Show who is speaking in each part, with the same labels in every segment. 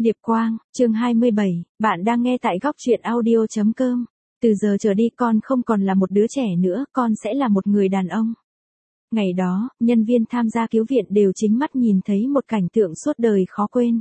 Speaker 1: Điệp Quang, chương 27, bạn đang nghe tại góc truyện audio.com. Từ giờ trở đi con không còn là một đứa trẻ nữa, con sẽ là một người đàn ông. Ngày đó, nhân viên tham gia cứu viện đều chính mắt nhìn thấy một cảnh tượng suốt đời khó quên.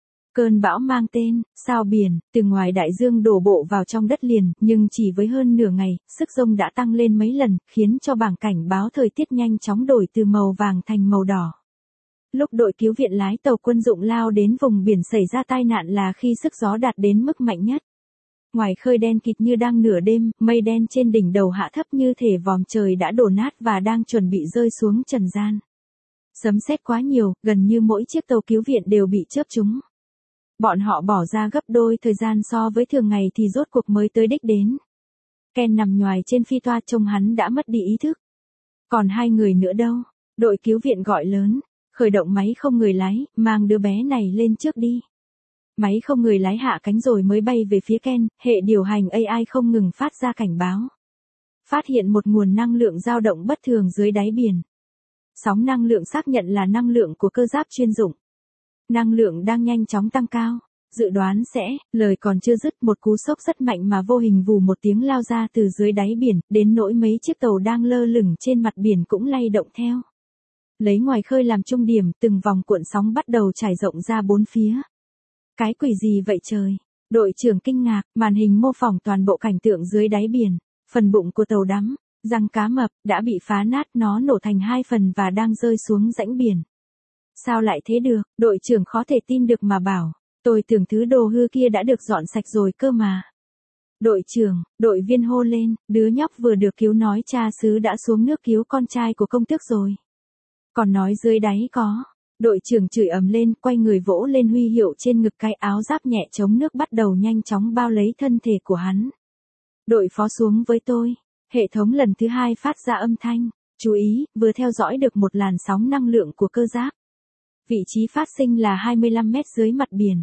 Speaker 1: Cơn bão mang tên, sao biển, từ ngoài đại dương đổ bộ vào trong đất liền, nhưng chỉ với hơn nửa ngày, sức giông đã tăng lên mấy lần, khiến cho bảng cảnh báo thời tiết nhanh chóng đổi từ màu vàng thành màu đỏ. Lúc đội cứu viện lái tàu quân dụng lao đến vùng biển xảy ra tai nạn là khi sức gió đạt đến mức mạnh nhất. Ngoài khơi đen kịt như đang nửa đêm, mây đen trên đỉnh đầu hạ thấp như thể vòm trời đã đổ nát và đang chuẩn bị rơi xuống trần gian. Sấm sét quá nhiều, gần như mỗi chiếc tàu cứu viện đều bị chớp trúng. Bọn họ bỏ ra gấp đôi thời gian so với thường ngày thì rốt cuộc mới tới đích đến. Ken nằm nhoài trên phi toa trông hắn đã mất đi ý thức. Còn hai người nữa đâu? Đội cứu viện gọi lớn. Khởi động máy không người lái, mang đứa bé này lên trước đi. Máy không người lái hạ cánh rồi mới bay về phía Ken, hệ điều hành AI không ngừng phát ra cảnh báo. Phát hiện một nguồn năng lượng dao động bất thường dưới đáy biển. Sóng năng lượng xác nhận là năng lượng của cơ giáp chuyên dụng. Năng lượng đang nhanh chóng tăng cao. Dự đoán sẽ, lời còn chưa dứt một cú sốc rất mạnh mà vô hình vù một tiếng lao ra từ dưới đáy biển, đến nỗi mấy chiếc tàu đang lơ lửng trên mặt biển cũng lay động theo. Lấy ngoài khơi làm trung điểm, từng vòng cuộn sóng bắt đầu trải rộng ra bốn phía. Cái quỷ gì vậy trời? Đội trưởng kinh ngạc, màn hình mô phỏng toàn bộ cảnh tượng dưới đáy biển. Phần bụng của tàu đắm, răng cá mập, đã bị phá nát, nó nổ thành hai phần và đang rơi xuống rãnh biển. Sao lại thế được? Đội trưởng khó thể tin được mà bảo. Tôi tưởng thứ đồ hư kia đã được dọn sạch rồi cơ mà. Đội trưởng, đội viên hô lên, đứa nhóc vừa được cứu nói cha xứ đã xuống nước cứu con trai của công tước rồi. Còn nói dưới đáy có. Đội trưởng chửi ầm lên, quay người vỗ lên huy hiệu trên ngực, cái áo giáp nhẹ chống nước bắt đầu nhanh chóng bao lấy thân thể của hắn. Đội phó xuống với tôi. Hệ thống lần thứ hai phát ra âm thanh. Chú ý, vừa theo dõi được một làn sóng năng lượng của cơ giáp. Vị trí phát sinh là 25 mét dưới mặt biển.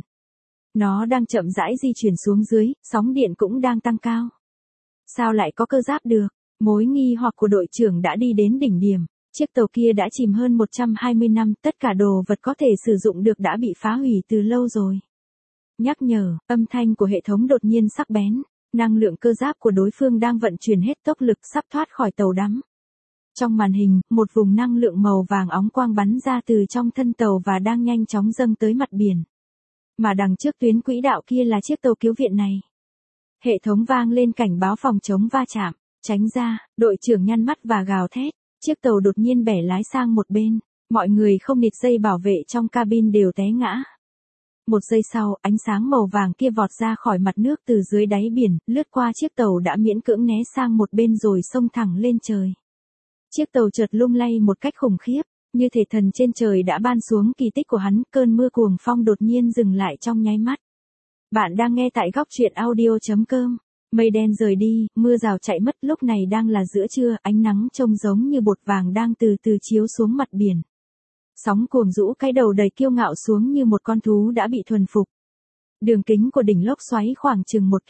Speaker 1: Nó đang chậm rãi di chuyển xuống dưới, sóng điện cũng đang tăng cao. Sao lại có cơ giáp được? Mối nghi hoặc của đội trưởng đã đi đến đỉnh điểm. Chiếc tàu kia đã chìm hơn 120 năm, tất cả đồ vật có thể sử dụng được đã bị phá hủy từ lâu rồi. Nhắc nhở, âm thanh của hệ thống đột nhiên sắc bén, năng lượng cơ giáp của đối phương đang vận chuyển hết tốc lực sắp thoát khỏi tàu đắm. Trong màn hình, một vùng năng lượng màu vàng óng quang bắn ra từ trong thân tàu và đang nhanh chóng dâng tới mặt biển. Mà đằng trước tuyến quỹ đạo kia là chiếc tàu cứu viện này. Hệ thống vang lên cảnh báo phòng chống va chạm, tránh ra, đội trưởng nhăn mắt và gào thét. Chiếc tàu đột nhiên bẻ lái sang một bên, mọi người không nịt dây bảo vệ trong cabin đều té ngã. Một giây sau, ánh sáng màu vàng kia vọt ra khỏi mặt nước từ dưới đáy biển, lướt qua chiếc tàu đã miễn cưỡng né sang một bên rồi xông thẳng lên trời. Chiếc tàu chợt lung lay một cách khủng khiếp, như thể thần trên trời đã ban xuống kỳ tích của hắn, cơn mưa cuồng phong đột nhiên dừng lại trong nháy mắt. Bạn đang nghe tại góc truyện audio.com. Mây đen rời đi, mưa rào chạy mất, lúc này đang là giữa trưa, ánh nắng trông giống như bột vàng đang từ từ chiếu xuống mặt biển. Sóng cuồng rũ cái đầu đầy kiêu ngạo xuống như một con thú đã bị thuần phục. Đường kính của đỉnh lốc xoáy khoảng chừng 1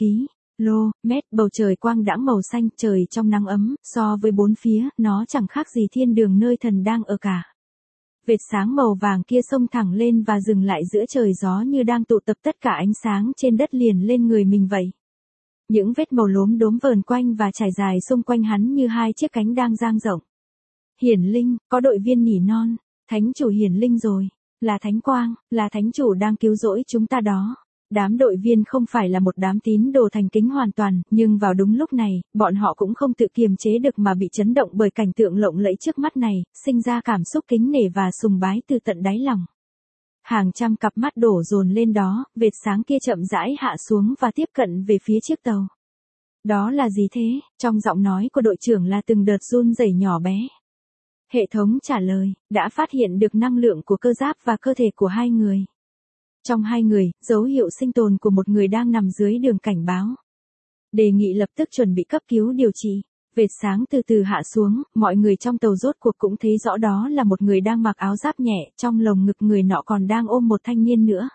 Speaker 1: km, bầu trời quang đãng màu xanh, trời trong nắng ấm, so với bốn phía, nó chẳng khác gì thiên đường nơi thần đang ở cả. Vệt sáng màu vàng kia xông thẳng lên và dừng lại giữa trời gió như đang tụ tập tất cả ánh sáng trên đất liền lên người mình vậy. Những vết màu lốm đốm vờn quanh và trải dài xung quanh hắn như hai chiếc cánh đang dang rộng. Hiển linh, có đội viên nỉ non, thánh chủ hiển linh rồi, là thánh quang, là thánh chủ đang cứu rỗi chúng ta đó. Đám đội viên không phải là một đám tín đồ thành kính hoàn toàn, nhưng vào đúng lúc này, bọn họ cũng không tự kiềm chế được mà bị chấn động bởi cảnh tượng lộng lẫy trước mắt này, sinh ra cảm xúc kính nể và sùng bái từ tận đáy lòng. Hàng trăm cặp mắt đổ dồn lên đó, vệt sáng kia chậm rãi hạ xuống và tiếp cận về phía chiếc tàu. Đó là gì thế? Trong giọng nói của đội trưởng là từng đợt run rẩy nhỏ bé. Hệ thống trả lời, đã phát hiện được năng lượng của cơ giáp và cơ thể của hai người. Trong hai người, dấu hiệu sinh tồn của một người đang nằm dưới đường cảnh báo. Đề nghị lập tức chuẩn bị cấp cứu điều trị. Vệt sáng từ từ hạ xuống, mọi người trong tàu rốt cuộc cũng thấy rõ đó là một người đang mặc áo giáp nhẹ, trong lồng ngực người nọ còn đang ôm một thanh niên nữa.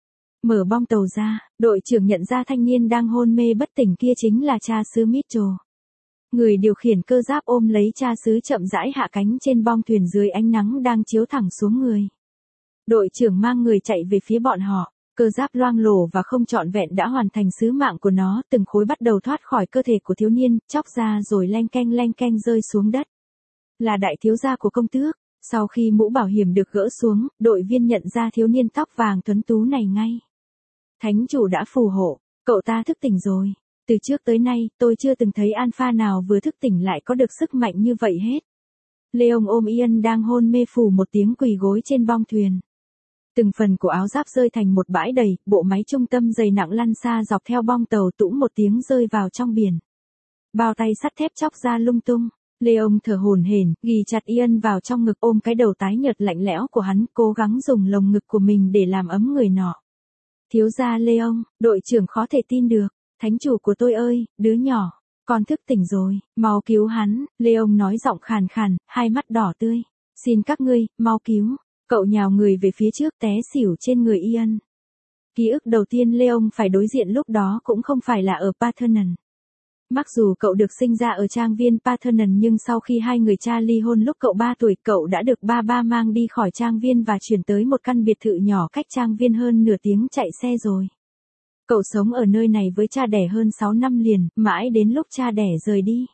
Speaker 1: Mở bong tàu ra, đội trưởng nhận ra thanh niên đang hôn mê bất tỉnh kia chính là cha xứ Mitchell. Người điều khiển cơ giáp ôm lấy cha xứ chậm rãi hạ cánh trên bong thuyền dưới ánh nắng đang chiếu thẳng xuống người. Đội trưởng mang người chạy về phía bọn họ, Cơ giáp loang lổ và không trọn vẹn đã hoàn thành sứ mạng của nó, từng khối bắt đầu thoát khỏi cơ thể của thiếu niên, chóc ra rồi leng keng rơi xuống đất. Là đại thiếu gia của công tước. Sau khi mũ bảo hiểm được gỡ xuống, đội viên nhận ra thiếu niên tóc vàng tuấn tú này ngay. Thánh chủ đã phù hộ, cậu ta thức tỉnh rồi. Từ trước tới nay, tôi chưa từng thấy alpha nào vừa thức tỉnh lại có được sức mạnh như vậy hết. Leon ôm Ian đang hôn mê phủ một tiếng quỳ gối trên bong thuyền. Từng phần của áo giáp rơi thành một bãi đầy, bộ máy trung tâm dày nặng lăn xa dọc theo bong tàu tũm một tiếng rơi vào trong biển. Bao tay sắt thép chóc ra lung tung. Leon thở hổn hển, ghì chặt Ian vào trong ngực ôm cái đầu tái nhợt lạnh lẽo của hắn, cố gắng dùng lồng ngực của mình để làm ấm người nọ. Thiếu gia Leon, đội trưởng khó thể tin được. Thánh chủ của tôi ơi, đứa nhỏ, con thức tỉnh rồi, mau cứu hắn, Leon nói giọng khàn khàn, hai mắt đỏ tươi. Xin các ngươi, mau cứu. Cậu nhào người về phía trước té xỉu trên người Ian. Ký ức đầu tiên Leon phải đối diện lúc đó cũng không phải là ở Parthenon. Mặc dù cậu được sinh ra ở trang viên Parthenon nhưng sau khi hai người cha ly hôn lúc cậu 3 tuổi, cậu đã được ba mang đi khỏi trang viên và chuyển tới một căn biệt thự nhỏ cách trang viên hơn nửa tiếng chạy xe rồi. Cậu sống ở nơi này với cha đẻ hơn 6 năm liền, mãi đến lúc cha đẻ rời đi.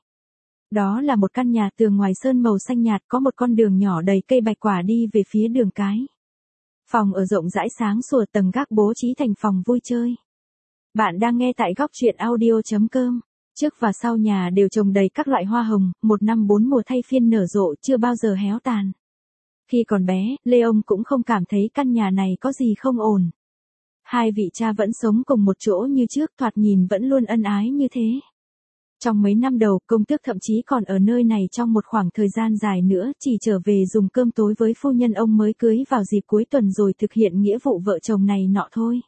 Speaker 1: Đó là một căn nhà tường ngoài sơn màu xanh nhạt, có một con đường nhỏ đầy cây bạch quả đi về phía đường cái. Phòng ở rộng rãi sáng sủa, tầng gác bố trí thành phòng vui chơi. Bạn đang nghe tại góc truyện audio.com. Trước và sau nhà đều trồng đầy các loại hoa hồng, một năm 4 mùa thay phiên nở rộ, chưa bao giờ héo tàn. Khi còn bé, Leon cũng không cảm thấy căn nhà này có gì không ổn. Hai vị cha vẫn sống cùng một chỗ như trước, thoạt nhìn vẫn luôn ân ái như thế. Trong mấy năm đầu, công tước thậm chí còn ở nơi này trong một khoảng thời gian dài nữa, chỉ trở về dùng cơm tối với phu nhân ông mới cưới vào dịp cuối tuần rồi thực hiện nghĩa vụ vợ chồng này nọ thôi.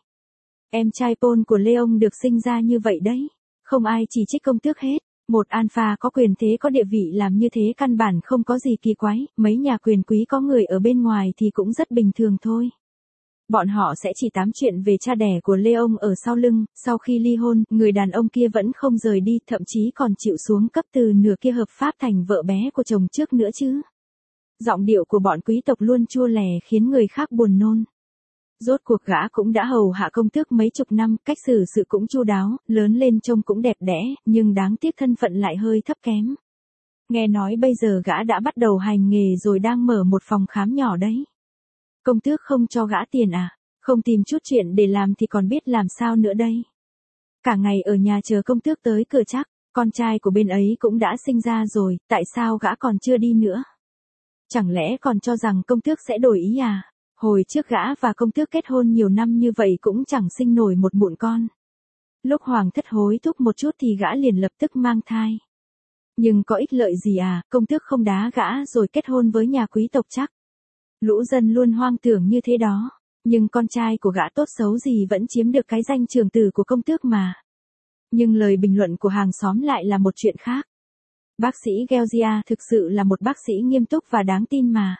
Speaker 1: Em trai Paul của Leon được sinh ra như vậy đấy. Không ai chỉ trích công tước hết. Một alpha có quyền thế có địa vị làm như thế căn bản không có gì kỳ quái, mấy nhà quyền quý có người ở bên ngoài thì cũng rất bình thường thôi. Bọn họ sẽ chỉ tám chuyện về cha đẻ của Leon ở sau lưng, sau khi ly hôn, người đàn ông kia vẫn không rời đi, thậm chí còn chịu xuống cấp từ nửa kia hợp pháp thành vợ bé của chồng trước nữa chứ. Giọng điệu của bọn quý tộc luôn chua lè khiến người khác buồn nôn. Rốt cuộc gã cũng đã hầu hạ công tước mấy chục năm, cách xử sự cũng chu đáo, lớn lên trông cũng đẹp đẽ, nhưng đáng tiếc thân phận lại hơi thấp kém. Nghe nói bây giờ gã đã bắt đầu hành nghề rồi đang mở một phòng khám nhỏ đấy. Công tước không cho gã tiền à? Không tìm chút chuyện để làm thì còn biết làm sao nữa đây? Cả ngày ở nhà chờ công tước tới cửa chắc, con trai của bên ấy cũng đã sinh ra rồi, tại sao gã còn chưa đi nữa? Chẳng lẽ còn cho rằng công tước sẽ đổi ý à? Hồi trước gã và công tước kết hôn nhiều năm như vậy cũng chẳng sinh nổi một mụn con. Lúc hoàng thất hối thúc một chút thì gã liền lập tức mang thai. Nhưng có ích lợi gì à, công tước không đá gã rồi kết hôn với nhà quý tộc chắc. Lũ dân luôn hoang tưởng như thế đó, nhưng con trai của gã tốt xấu gì vẫn chiếm được cái danh trưởng tử của công tước mà. Nhưng lời bình luận của hàng xóm lại là một chuyện khác. Bác sĩ Georgia thực sự là một bác sĩ nghiêm túc và đáng tin mà.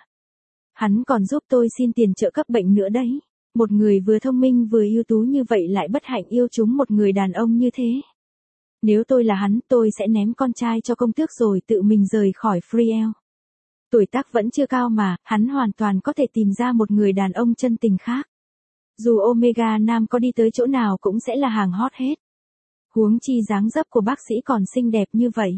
Speaker 1: Hắn còn giúp tôi xin tiền trợ cấp bệnh nữa đấy. Một người vừa thông minh vừa ưu tú như vậy lại bất hạnh yêu trúng một người đàn ông như thế. Nếu tôi là hắn, tôi sẽ ném con trai cho công tước rồi tự mình rời khỏi Friel. Tuổi tác vẫn chưa cao mà, hắn hoàn toàn có thể tìm ra một người đàn ông chân tình khác. Dù Omega Nam có đi tới chỗ nào cũng sẽ là hàng hot hết. Huống chi dáng dấp của bác sĩ còn xinh đẹp như vậy.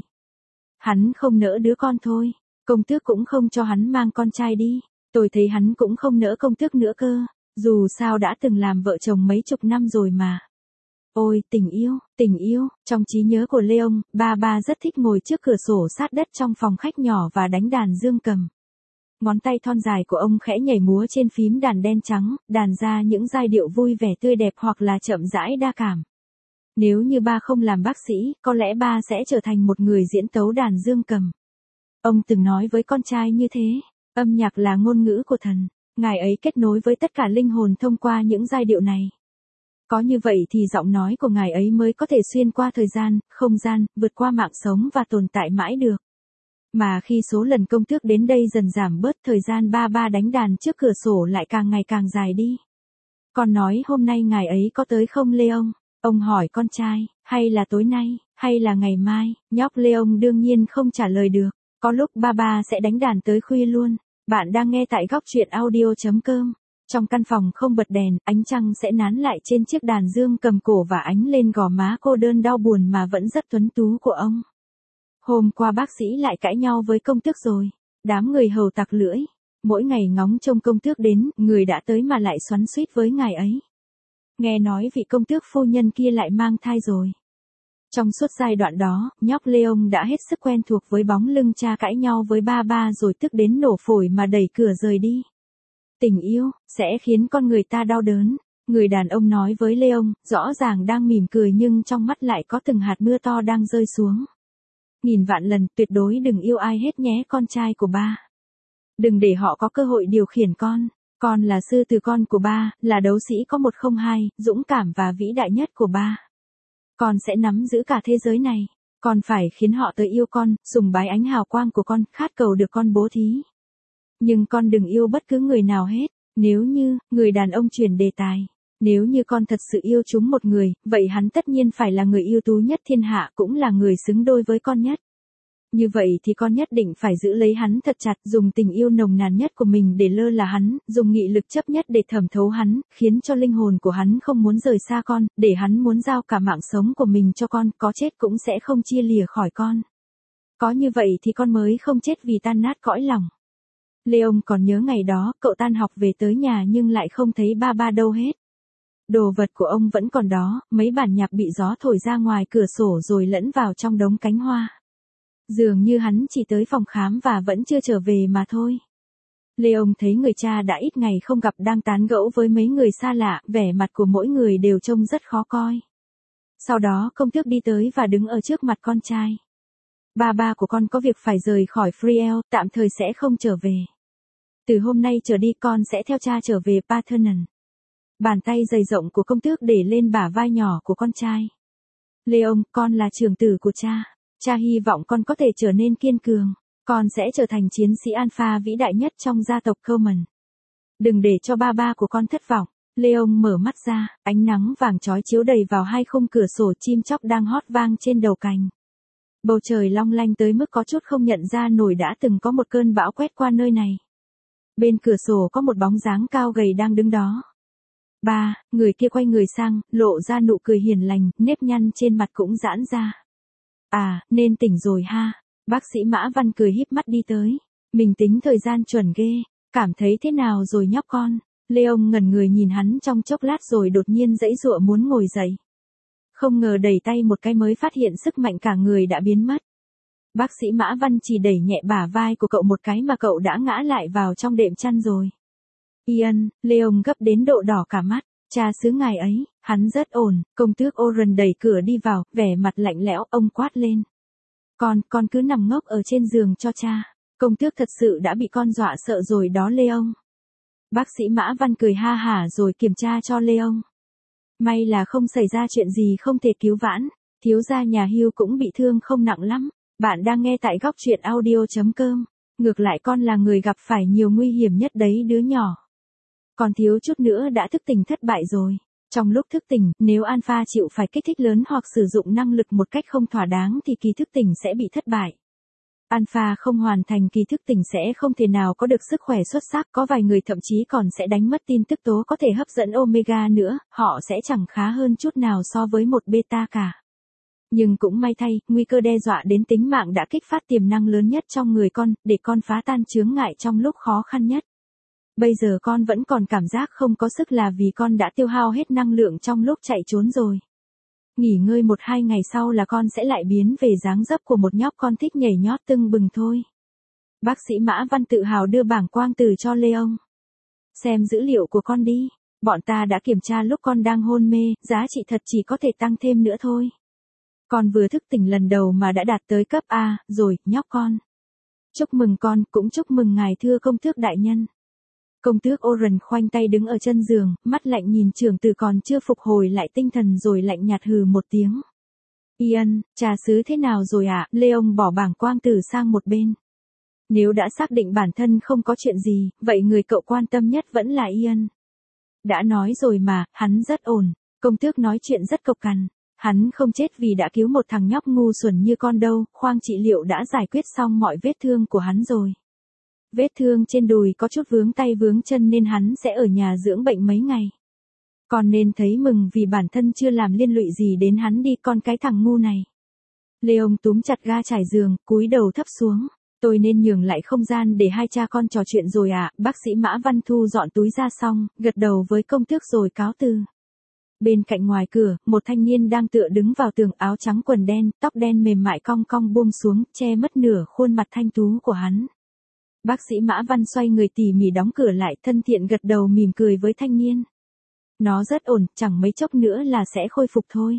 Speaker 1: Hắn không nỡ đứa con thôi, công tước cũng không cho hắn mang con trai đi. Tôi thấy hắn cũng không nỡ công tước nữa cơ, dù sao đã từng làm vợ chồng mấy chục năm rồi mà. Ôi, tình yêu, trong trí nhớ của Leon, ba rất thích ngồi trước cửa sổ sát đất trong phòng khách nhỏ và đánh đàn dương cầm. Ngón tay thon dài của ông khẽ nhảy múa trên phím đàn đen trắng, đàn ra những giai điệu vui vẻ tươi đẹp hoặc là chậm rãi đa cảm. Nếu như ba không làm bác sĩ, có lẽ ba sẽ trở thành một người diễn tấu đàn dương cầm. Ông từng nói với con trai như thế, âm nhạc là ngôn ngữ của thần, ngài ấy kết nối với tất cả linh hồn thông qua những giai điệu này. Có như vậy thì giọng nói của ngài ấy mới có thể xuyên qua thời gian, không gian, vượt qua mạng sống và tồn tại mãi được. Mà khi số lần công tước đến đây dần giảm bớt, thời gian ba đánh đàn trước cửa sổ lại càng ngày càng dài đi. Con nói hôm nay ngài ấy có tới không Leon? Ông hỏi con trai, hay là tối nay, hay là ngày mai? Nhóc Leon đương nhiên không trả lời được. Có lúc ba sẽ đánh đàn tới khuya luôn. Bạn đang nghe tại góc truyện audio.com. Trong căn phòng không bật đèn, ánh trăng sẽ nán lại trên chiếc đàn dương cầm cổ và ánh lên gò má cô đơn đau buồn mà vẫn rất tuấn tú của ông. Hôm qua bác sĩ lại cãi nhau với công tước rồi. Đám người hầu tặc lưỡi. Mỗi ngày ngóng trông công tước đến, người đã tới mà lại xoắn xuýt với ngài ấy. Nghe nói vị công tước phu nhân kia lại mang thai rồi. Trong suốt giai đoạn đó, nhóc Leon đã hết sức quen thuộc với bóng lưng cha cãi nhau với ba rồi tức đến nổ phổi mà đẩy cửa rời đi. Tình yêu, sẽ khiến con người ta đau đớn. Người đàn ông nói với Leon, rõ ràng đang mỉm cười nhưng trong mắt lại có từng hạt mưa to đang rơi xuống. Nghìn vạn lần, tuyệt đối đừng yêu ai hết nhé con trai của ba. Đừng để họ có cơ hội điều khiển con. Con là sư tử con của ba, là đấu sĩ có 102, dũng cảm và vĩ đại nhất của ba. Con sẽ nắm giữ cả thế giới này. Con phải khiến họ tới yêu con, sùng bái ánh hào quang của con, khát cầu được con bố thí. Nhưng con đừng yêu bất cứ người nào hết. Nếu như, người đàn ông chuyển đề tài. Nếu như con thật sự yêu chúng một người, vậy hắn tất nhiên phải là người ưu tú nhất thiên hạ, cũng là người xứng đôi với con nhất. Như vậy thì con nhất định phải giữ lấy hắn thật chặt, dùng tình yêu nồng nàn nhất của mình để lơ là hắn, dùng nghị lực chấp nhất để thẩm thấu hắn, khiến cho linh hồn của hắn không muốn rời xa con, để hắn muốn giao cả mạng sống của mình cho con, có chết cũng sẽ không chia lìa khỏi con. Có như vậy thì con mới không chết vì tan nát cõi lòng. Leon còn nhớ ngày đó, cậu tan học về tới nhà nhưng lại không thấy ba đâu hết. Đồ vật của ông vẫn còn đó, mấy bản nhạc bị gió thổi ra ngoài cửa sổ rồi lẫn vào trong đống cánh hoa. Dường như hắn chỉ tới phòng khám và vẫn chưa trở về mà thôi. Leon thấy người cha đã ít ngày không gặp đang tán gẫu với mấy người xa lạ, vẻ mặt của mỗi người đều trông rất khó coi. Sau đó công tước đi tới và đứng ở trước mặt con trai. Ba của con có việc phải rời khỏi Friel, tạm thời sẽ không trở về. Từ hôm nay trở đi con sẽ theo cha trở về Parthenon. Bàn tay dày rộng của công tước để lên bả vai nhỏ của con trai. Leon, con là trưởng tử của cha. Cha hy vọng con có thể trở nên kiên cường. Con sẽ trở thành chiến sĩ alpha vĩ đại nhất trong gia tộc Coleman. Đừng để cho ba của con thất vọng. Leon mở mắt ra, ánh nắng vàng chói chiếu đầy vào hai khung cửa sổ, chim chóc đang hót vang trên đầu cành. Bầu trời long lanh tới mức có chút không nhận ra nổi đã từng có một cơn bão quét qua nơi này. Bên cửa sổ có một bóng dáng cao gầy đang đứng đó. Người kia quay người sang, lộ ra nụ cười hiền lành, nếp nhăn trên mặt cũng giãn ra. À, nên tỉnh rồi ha. Bác sĩ Mã Văn cười híp mắt đi tới. Mình tính thời gian chuẩn ghê. Cảm thấy thế nào rồi nhóc con? Leon ngẩn người nhìn hắn trong chốc lát rồi đột nhiên giãy giụa muốn ngồi dậy. Không ngờ đẩy tay một cái mới phát hiện sức mạnh cả người đã biến mất. Bác sĩ Mã Văn chỉ đẩy nhẹ bả vai của cậu một cái mà cậu đã ngã lại vào trong đệm chăn rồi. Ian, Leon gấp đến độ đỏ cả mắt. Cha xứ ngài ấy, hắn rất ổn. Công tước Oren đẩy cửa đi vào, vẻ mặt lạnh lẽo, ông quát lên. Con cứ nằm ngốc ở trên giường cho cha. Công tước thật sự đã bị con dọa sợ rồi đó Leon. Bác sĩ Mã Văn cười ha hả rồi kiểm tra cho Leon. May là không xảy ra chuyện gì không thể cứu vãn. Thiếu gia nhà Hugh cũng bị thương không nặng lắm. Bạn đang nghe tại góc truyện audio.com. Ngược lại con là người gặp phải nhiều nguy hiểm nhất đấy đứa nhỏ. Còn thiếu chút nữa đã thức tỉnh thất bại rồi. Trong lúc thức tỉnh, nếu alpha chịu phải kích thích lớn hoặc sử dụng năng lực một cách không thỏa đáng thì kỳ thức tỉnh sẽ bị thất bại. Alpha không hoàn thành kỳ thức tỉnh sẽ không thể nào có được sức khỏe xuất sắc, có vài người thậm chí còn sẽ đánh mất tin tức tố có thể hấp dẫn omega nữa, họ sẽ chẳng khá hơn chút nào so với một beta cả. Nhưng cũng may thay, nguy cơ đe dọa đến tính mạng đã kích phát tiềm năng lớn nhất trong người con, để con phá tan chướng ngại trong lúc khó khăn nhất. Bây giờ con vẫn còn cảm giác không có sức là vì con đã tiêu hao hết năng lượng trong lúc chạy trốn rồi. Nghỉ ngơi 1-2 ngày sau là con sẽ lại biến về dáng dấp của một nhóc con thích nhảy nhót tưng bừng thôi. Bác sĩ Mã Văn tự hào đưa bảng quang từ cho Leon. Xem dữ liệu của con đi. Bọn ta đã kiểm tra lúc con đang hôn mê, giá trị thật chỉ có thể tăng thêm nữa thôi. Con vừa thức tỉnh lần đầu mà đã đạt tới cấp A, rồi, nhóc con. Chúc mừng con, cũng chúc mừng ngài thưa công tước đại nhân. Công tước Oren khoanh tay đứng ở chân giường, mắt lạnh nhìn trưởng tử còn chưa phục hồi lại tinh thần rồi lạnh nhạt hừ một tiếng. Ian, trà xứ thế nào rồi ạ? Leon bỏ bảng quang tử sang một bên. Nếu đã xác định bản thân không có chuyện gì, vậy người cậu quan tâm nhất vẫn là Ian. Đã nói rồi mà, hắn rất ổn. Công tước nói chuyện rất cộc cằn. Hắn không chết vì đã cứu một thằng nhóc ngu xuẩn như con đâu, khoang trị liệu đã giải quyết xong mọi vết thương của hắn rồi. Vết thương trên đùi có chút vướng tay vướng chân nên hắn sẽ ở nhà dưỡng bệnh mấy ngày. Con nên thấy mừng vì bản thân chưa làm liên lụy gì đến hắn đi con cái thằng ngu này. Leon túm chặt ga trải giường, cúi đầu thấp xuống. Tôi nên nhường lại không gian để hai cha con trò chuyện rồi à, bác sĩ Mã Văn Thu dọn túi ra xong, gật đầu với công tước rồi cáo từ. Bên cạnh ngoài cửa, một thanh niên đang tựa đứng vào tường, áo trắng quần đen, tóc đen mềm mại cong cong buông xuống, che mất nửa khuôn mặt thanh tú của hắn. Bác sĩ Mã Văn xoay người tỉ mỉ đóng cửa lại, thân thiện gật đầu mỉm cười với thanh niên. Nó rất ổn, chẳng mấy chốc nữa là sẽ khôi phục thôi.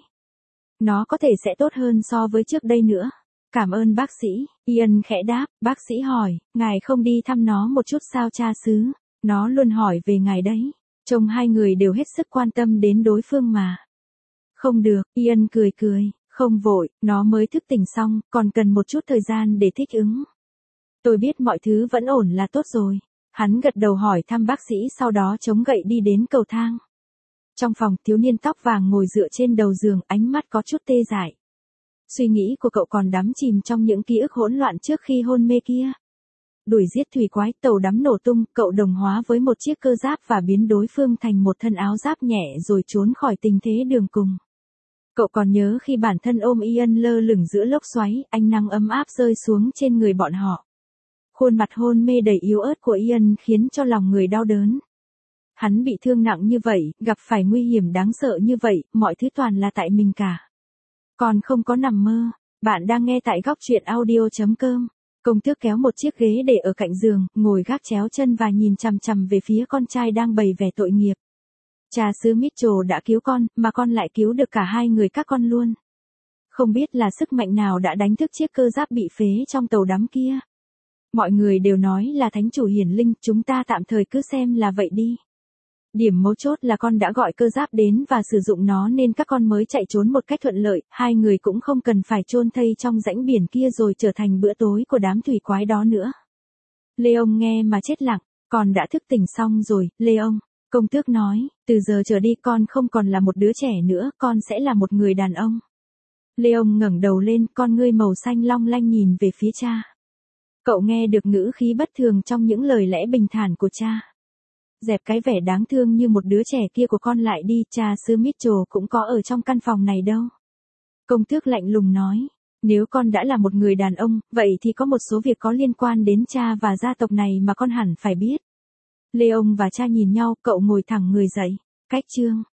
Speaker 1: Nó có thể sẽ tốt hơn so với trước đây nữa. Cảm ơn bác sĩ, Ian khẽ đáp. Bác sĩ hỏi, ngài không đi thăm nó một chút sao cha xứ? Nó luôn hỏi về ngài đấy. Trông hai người đều hết sức quan tâm đến đối phương mà. Không được, Ian cười cười, không vội, nó mới thức tỉnh xong, còn cần một chút thời gian để thích ứng. Tôi biết mọi thứ vẫn ổn là tốt rồi. Hắn gật đầu hỏi thăm bác sĩ, sau đó chống gậy đi đến cầu thang. Trong phòng, thiếu niên tóc vàng ngồi dựa trên đầu giường, ánh mắt có chút tê dại. Suy nghĩ của cậu còn đắm chìm trong những ký ức hỗn loạn trước khi hôn mê kia. Đuổi giết thủy quái, tàu đắm nổ tung, cậu đồng hóa với một chiếc cơ giáp và biến đối phương thành một thân áo giáp nhẹ rồi trốn khỏi tình thế đường cùng. Cậu còn nhớ khi bản thân ôm Ian lơ lửng giữa lốc xoáy, ánh nắng ấm áp rơi xuống trên người bọn họ. Khuôn mặt hôn mê đầy yếu ớt của Ian khiến cho lòng người đau đớn. Hắn bị thương nặng như vậy, gặp phải nguy hiểm đáng sợ như vậy, mọi thứ toàn là tại mình cả. Còn không có nằm mơ. Bạn đang nghe tại góc truyện audio.com. Công tước kéo một chiếc ghế để ở cạnh giường, ngồi gác chéo chân và nhìn chằm chằm về phía con trai đang bày vẻ tội nghiệp. Cha xứ Mitchell đã cứu con, mà con lại cứu được cả hai người các con luôn. Không biết là sức mạnh nào đã đánh thức chiếc cơ giáp bị phế trong tàu đắm kia. Mọi người đều nói là thánh chủ hiển linh, chúng ta tạm thời cứ xem là vậy đi. Điểm mấu chốt là con đã gọi cơ giáp đến và sử dụng nó nên các con mới chạy trốn một cách thuận lợi, hai người cũng không cần phải chôn thây trong rãnh biển kia rồi trở thành bữa tối của đám thủy quái đó nữa. Leon nghe mà chết lặng, con đã thức tỉnh xong rồi, Leon, công tước nói, từ giờ trở đi con không còn là một đứa trẻ nữa, con sẽ là một người đàn ông. Leon ngẩng đầu lên, con ngươi màu xanh long lanh nhìn về phía cha. Cậu nghe được ngữ khí bất thường trong những lời lẽ bình thản của cha. Dẹp cái vẻ đáng thương như một đứa trẻ kia của con lại đi, cha xứ Mitchell cũng có ở trong căn phòng này đâu. Công tước lạnh lùng nói, nếu con đã là một người đàn ông, vậy thì có một số việc có liên quan đến cha và gia tộc này mà con hẳn phải biết. Leon và cha nhìn nhau, cậu ngồi thẳng người dậy. Cách chương